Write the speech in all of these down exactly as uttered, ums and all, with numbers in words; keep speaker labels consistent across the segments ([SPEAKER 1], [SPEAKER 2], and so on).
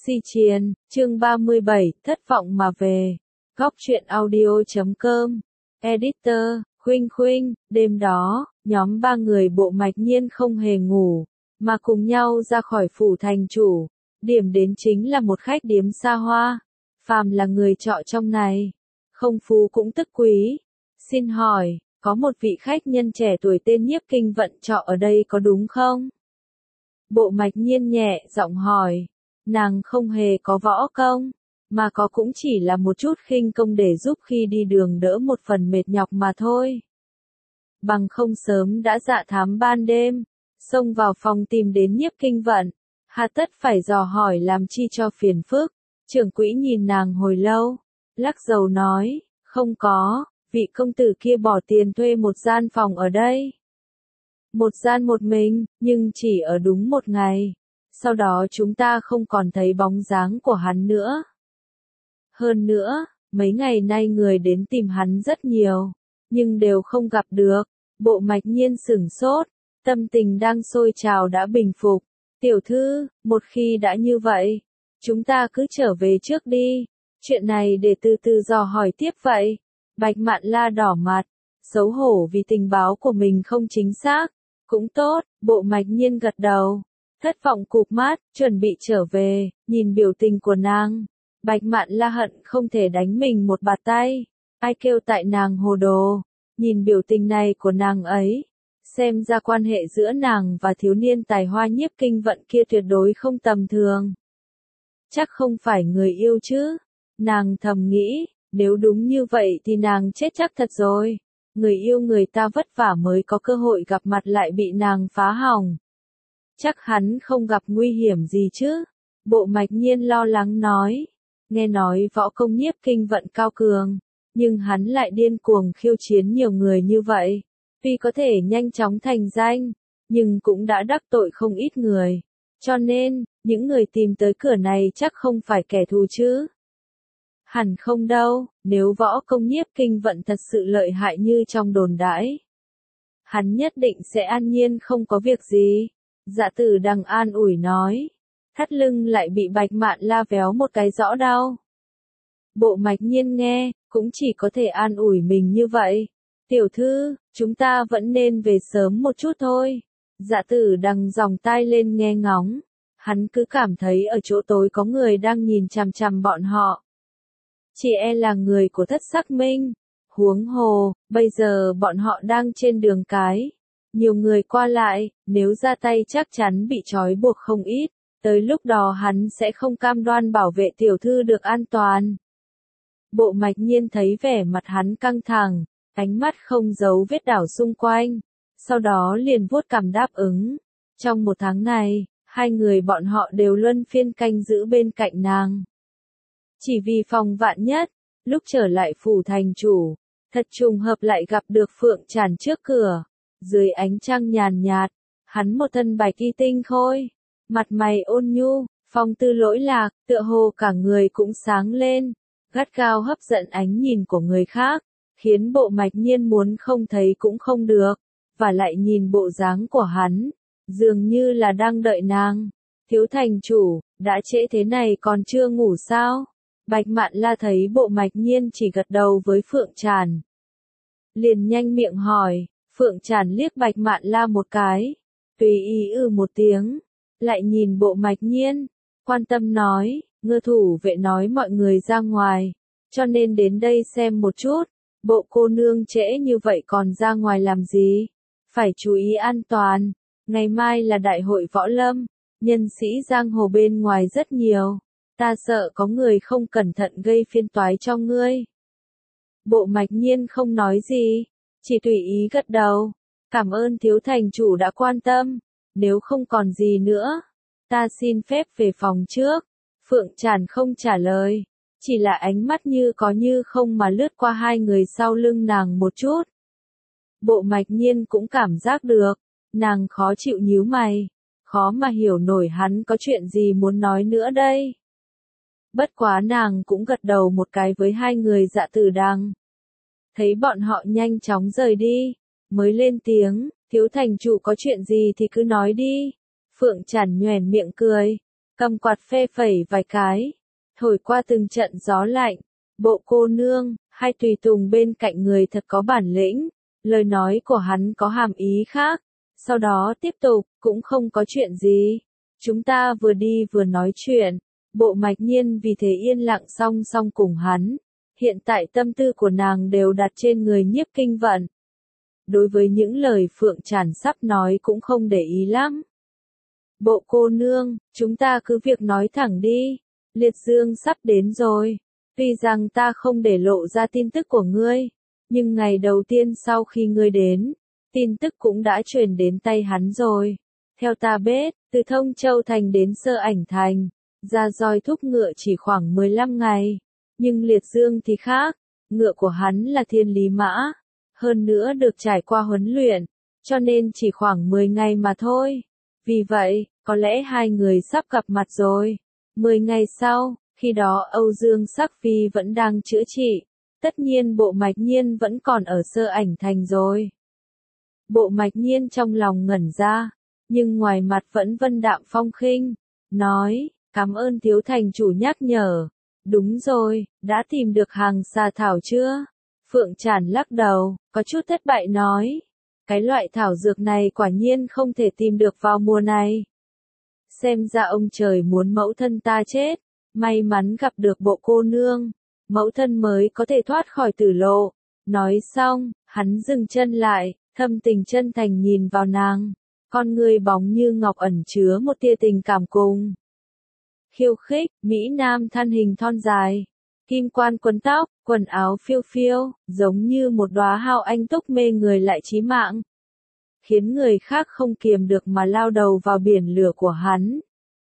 [SPEAKER 1] Si Chiền, chương ba mươi bảy, thất vọng mà về. Góc truyện audio chấm com. Editor, Khuynh Khuynh, đêm đó, nhóm ba người Bộ Mạch Nhiên không hề ngủ, mà cùng nhau ra khỏi phủ thành chủ. Điểm đến chính là một khách điếm xa hoa. Phàm là người trọ trong này, không phú cũng tức quý. Xin hỏi, có một vị khách nhân trẻ tuổi tên Nhiếp Kinh Vận trọ ở đây có đúng không? Bộ Mạch Nhiên nhẹ giọng hỏi. Nàng không hề có võ công, mà có cũng chỉ là một chút khinh công để giúp khi đi đường đỡ một phần mệt nhọc mà thôi. Bằng không sớm đã dạ thám ban đêm, xông vào phòng tìm đến Nhiếp Kinh Vận, hà tất phải dò hỏi làm chi cho phiền phức. Trưởng quỹ nhìn nàng hồi lâu, lắc đầu nói, không có, vị công tử kia bỏ tiền thuê một gian phòng ở đây. Một gian một mình, nhưng chỉ ở đúng một ngày. Sau đó chúng ta không còn thấy bóng dáng của hắn nữa. Hơn nữa, mấy ngày nay người đến tìm hắn rất nhiều, nhưng đều không gặp được. Bộ Mạch Nhiên sửng sốt, tâm tình đang sôi trào đã bình phục. Tiểu thư, một khi đã như vậy, chúng ta cứ trở về trước đi. Chuyện này để từ từ dò hỏi tiếp vậy. Bạch Mạn La đỏ mặt, xấu hổ vì tình báo của mình không chính xác. Cũng tốt, Bộ Mạch Nhiên gật đầu. Thất vọng cụp mắt, chuẩn bị trở về, nhìn biểu tình của nàng. Bạch Mạn La hận không thể đánh mình một bạt tay. Ai kêu tại nàng hồ đồ. Nhìn biểu tình này của nàng ấy, xem ra quan hệ giữa nàng và thiếu niên tài hoa Nhiếp Kinh Vận kia tuyệt đối không tầm thường. Chắc không phải người yêu chứ. Nàng thầm nghĩ, nếu đúng như vậy thì nàng chết chắc thật rồi. Người yêu người ta vất vả mới có cơ hội gặp mặt lại bị nàng phá hỏng. Chắc hắn không gặp nguy hiểm gì chứ. Bộ Mạch Nhiên lo lắng nói. Nghe nói võ công Nhiếp Kinh Vận cao cường, nhưng hắn lại điên cuồng khiêu chiến nhiều người như vậy. Tuy có thể nhanh chóng thành danh, nhưng cũng đã đắc tội không ít người. Cho nên, những người tìm tới cửa này chắc không phải kẻ thù chứ. Hẳn không đâu, nếu võ công Nhiếp Kinh Vận thật sự lợi hại như trong đồn đãi, hắn nhất định sẽ an nhiên không có việc gì. Dạ Tử Đằng an ủi nói. Thắt lưng lại bị Bạch Mạn La véo một cái rõ đau. Bộ Mạch Nhiên nghe, cũng chỉ có thể an ủi mình như vậy. Tiểu thư, chúng ta vẫn nên về sớm một chút thôi. Dạ Tử Đằng dòng tai lên nghe ngóng. Hắn cứ cảm thấy ở chỗ tối có người đang nhìn chằm chằm bọn họ. Chỉ e là người của Thất Sắc Minh. Huống hồ, bây giờ bọn họ đang trên đường cái. Nhiều người qua lại, nếu ra tay chắc chắn bị trói buộc không ít. Tới lúc đó hắn sẽ không cam đoan bảo vệ tiểu thư được an toàn. Bộ Mạch Nhiên thấy vẻ mặt hắn căng thẳng, ánh mắt không giấu vết đảo xung quanh. Sau đó liền vuốt cằm đáp ứng. Trong một tháng này, hai người bọn họ đều luân phiên canh giữ bên cạnh nàng. Chỉ vì phòng vạn nhất, lúc trở lại phủ thành chủ, thật trùng hợp lại gặp được Phượng Tràn trước cửa. Dưới ánh trăng nhàn nhạt, hắn một thân bạch y tinh khôi, mặt mày ôn nhu, phong tư lỗi lạc, tựa hồ cả người cũng sáng lên, gắt gao hấp dẫn ánh nhìn của người khác, khiến Bộ Mạch Nhiên muốn không thấy cũng không được, và lại nhìn bộ dáng của hắn, dường như là đang đợi nàng. Thiếu thành chủ, đã trễ thế này còn chưa ngủ sao? Bạch Mạn La thấy Bộ Mạch Nhiên chỉ gật đầu với Phượng Tràn, liền nhanh miệng hỏi. Phượng Tràn liếc Bạch Mạn La một cái, tùy ý ư một tiếng, lại nhìn Bộ Mạch Nhiên, quan tâm nói, Ngư thủ vệ nói mọi người ra ngoài, cho nên đến đây xem một chút. Bộ cô nương trễ như vậy còn ra ngoài làm gì? Phải chú ý an toàn, ngày mai là đại hội võ lâm, nhân sĩ giang hồ bên ngoài rất nhiều, ta sợ có người không cẩn thận gây phiền toái cho ngươi. Bộ Mạch Nhiên không nói gì, chỉ tùy ý gật đầu. Cảm ơn thiếu thành chủ đã quan tâm. Nếu không còn gì nữa, ta xin phép về phòng trước. Phượng Tràn không trả lời, chỉ là ánh mắt như có như không mà lướt qua hai người sau lưng nàng một chút. Bộ Mạch Nhiên cũng cảm giác được, nàng khó chịu nhíu mày, khó mà hiểu nổi hắn có chuyện gì muốn nói nữa đây. Bất quá nàng cũng gật đầu một cái với hai người Dạ Tử Đằng. Thấy bọn họ nhanh chóng rời đi, mới lên tiếng, thiếu thành chủ có chuyện gì thì cứ nói đi. Phượng Tràn nhoẻn miệng cười, cầm quạt phê phẩy vài cái, thổi qua từng trận gió lạnh. Bộ cô nương, hai tùy tùng bên cạnh người thật có bản lĩnh, lời nói của hắn có hàm ý khác. Sau đó tiếp tục, cũng không có chuyện gì. Chúng ta vừa đi vừa nói chuyện, Bộ Mạch Nhiên vì thế yên lặng song song cùng hắn. Hiện tại tâm tư của nàng đều đặt trên người Nhiếp Kinh Vận. Đối với những lời Phượng Tràn sắp nói cũng không để ý lắm. Bộ cô nương, chúng ta cứ việc nói thẳng đi, Liệt Dương sắp đến rồi. Tuy rằng ta không để lộ ra tin tức của ngươi, nhưng ngày đầu tiên sau khi ngươi đến, tin tức cũng đã truyền đến tay hắn rồi. Theo ta biết, từ Thông Châu Thành đến Sơ Ảnh Thành, ra roi thúc ngựa chỉ khoảng mười lăm ngày. Nhưng Liệt Dương thì khác, ngựa của hắn là thiên lý mã, hơn nữa được trải qua huấn luyện, cho nên chỉ khoảng mười ngày mà thôi. Vì vậy, có lẽ hai người sắp gặp mặt rồi. mười ngày sau, khi đó Âu Dương Sắc Phi vẫn đang chữa trị, tất nhiên Bộ Mạch Nhiên vẫn còn ở Sơ Ảnh Thành rồi. Bộ Mạch Nhiên trong lòng ngẩn ra, nhưng ngoài mặt vẫn vân đạm phong khinh, nói, cảm ơn thiếu thành chủ nhắc nhở. Đúng rồi, đã tìm được hàng xà thảo chưa? Phượng Tràn lắc đầu, có chút thất bại nói, cái loại thảo dược này quả nhiên không thể tìm được vào mùa này. Xem ra ông trời muốn mẫu thân ta chết, may mắn gặp được bộ cô nương, mẫu thân mới có thể thoát khỏi tử lộ. Nói xong, hắn dừng chân lại, thâm tình chân thành nhìn vào nàng, con người bóng như ngọc ẩn chứa một tia tình cảm cùng. Khiêu khích, Mỹ Nam thân hình thon dài, kim quan quấn tóc, quần áo phiêu phiêu, giống như một đóa hao anh túc mê người lại chí mạng, khiến người khác không kiềm được mà lao đầu vào biển lửa của hắn.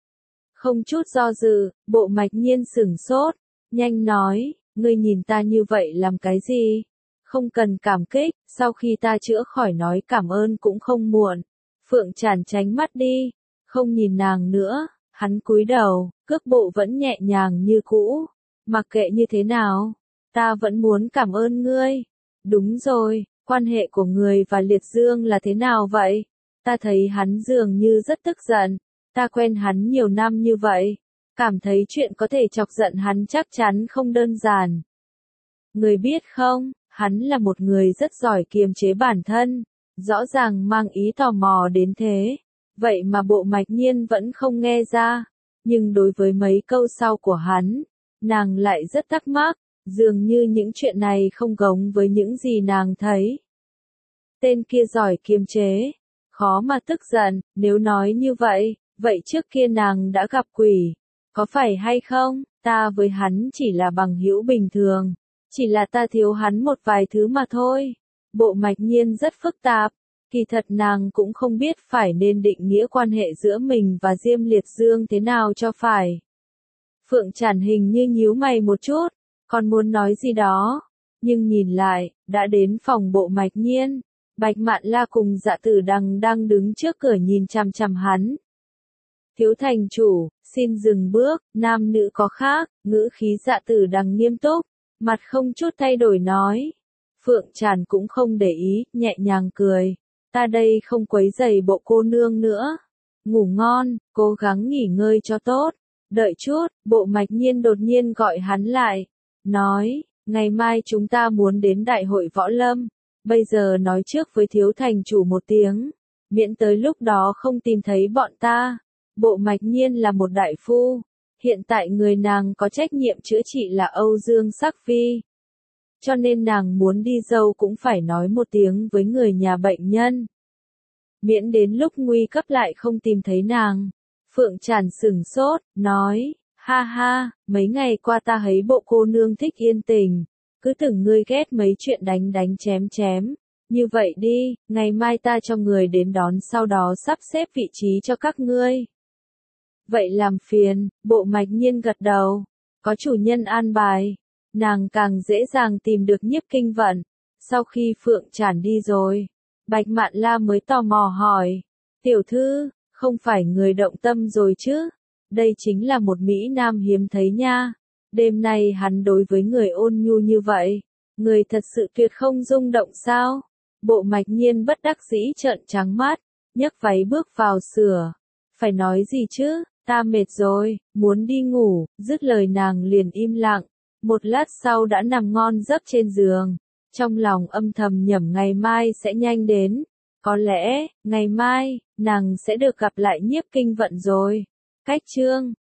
[SPEAKER 1] Không chút do dự, Bộ Mạch Nhiên sửng sốt, nhanh nói, ngươi nhìn ta như vậy làm cái gì? Không cần cảm kích, sau khi ta chữa khỏi nói cảm ơn cũng không muộn. Phượng Tràn tránh mắt đi, không nhìn nàng nữa, hắn cúi đầu, cước bộ vẫn nhẹ nhàng như cũ. Mặc kệ như thế nào, ta vẫn muốn cảm ơn ngươi. Đúng rồi, quan hệ của người và Liệt Dương là thế nào vậy? Ta thấy hắn dường như rất tức giận, ta quen hắn nhiều năm như vậy, cảm thấy chuyện có thể chọc giận hắn chắc chắn không đơn giản. Người biết không, hắn là một người rất giỏi kiềm chế bản thân, rõ ràng mang ý tò mò đến thế, vậy mà Bộ Mạch Nhiên vẫn không nghe ra, nhưng đối với mấy câu sau của hắn, nàng lại rất thắc mắc, dường như những chuyện này không giống với những gì nàng thấy. Tên kia giỏi kiềm chế, khó mà tức giận, nếu nói như vậy, vậy trước kia nàng đã gặp quỷ, có phải hay không? Ta với hắn chỉ là bằng hữu bình thường, chỉ là ta thiếu hắn một vài thứ mà thôi. Bộ Mạch Nhiên rất phức tạp, kỳ thật nàng cũng không biết phải nên định nghĩa quan hệ giữa mình và Diêm Liệt Dương thế nào cho phải. Phượng Tràn hình như nhíu mày một chút, còn muốn nói gì đó, nhưng nhìn lại, đã đến phòng Bộ Mạch Nhiên, Bạch Mạn La cùng Dạ Tử Đằng đang đứng trước cửa nhìn chằm chằm hắn. Thiếu thành chủ, xin dừng bước, nam nữ có khác, ngữ khí Dạ Tử Đằng nghiêm túc, mặt không chút thay đổi nói. Phượng Tràn cũng không để ý, nhẹ nhàng cười, ta đây không quấy rầy bộ cô nương nữa. Ngủ ngon, cố gắng nghỉ ngơi cho tốt. Đợi chút, Bộ Mạch Nhiên đột nhiên gọi hắn lại, nói, ngày mai chúng ta muốn đến đại hội võ lâm, bây giờ nói trước với thiếu thành chủ một tiếng, miễn tới lúc đó không tìm thấy bọn ta. Bộ Mạch Nhiên là một đại phu, hiện tại người nàng có trách nhiệm chữa trị là Âu Dương Sắc Phi, cho nên nàng muốn đi dâu cũng phải nói một tiếng với người nhà bệnh nhân, miễn đến lúc nguy cấp lại không tìm thấy nàng. Phượng Tràn sửng sốt, nói, ha ha, mấy ngày qua ta thấy bộ cô nương thích yên tình, cứ tưởng ngươi ghét mấy chuyện đánh đánh chém chém. Như vậy đi, ngày mai ta cho người đến đón sau đó sắp xếp vị trí cho các ngươi. Vậy làm phiền, Bộ Mạch Nhiên gật đầu, có chủ nhân an bài, nàng càng dễ dàng tìm được Nhiếp Kinh Vận. Sau khi Phượng Tràn đi rồi, Bạch Mạn La mới tò mò hỏi, tiểu thư, không phải người động tâm rồi chứ? Đây chính là một Mỹ Nam hiếm thấy nha. Đêm nay hắn đối với người ôn nhu như vậy, người thật sự tuyệt không rung động sao? Bộ Mạch Nhiên bất đắc dĩ trợn trắng mắt, nhấc váy bước vào sửa. Phải nói gì chứ, ta mệt rồi, muốn đi ngủ, dứt lời nàng liền im lặng, một lát sau đã nằm ngon giấc trên giường, trong lòng âm thầm nhẩm ngày mai sẽ nhanh đến, có lẽ, ngày mai, nàng sẽ được gặp lại Nhiếp Kinh Vận rồi. Cách chương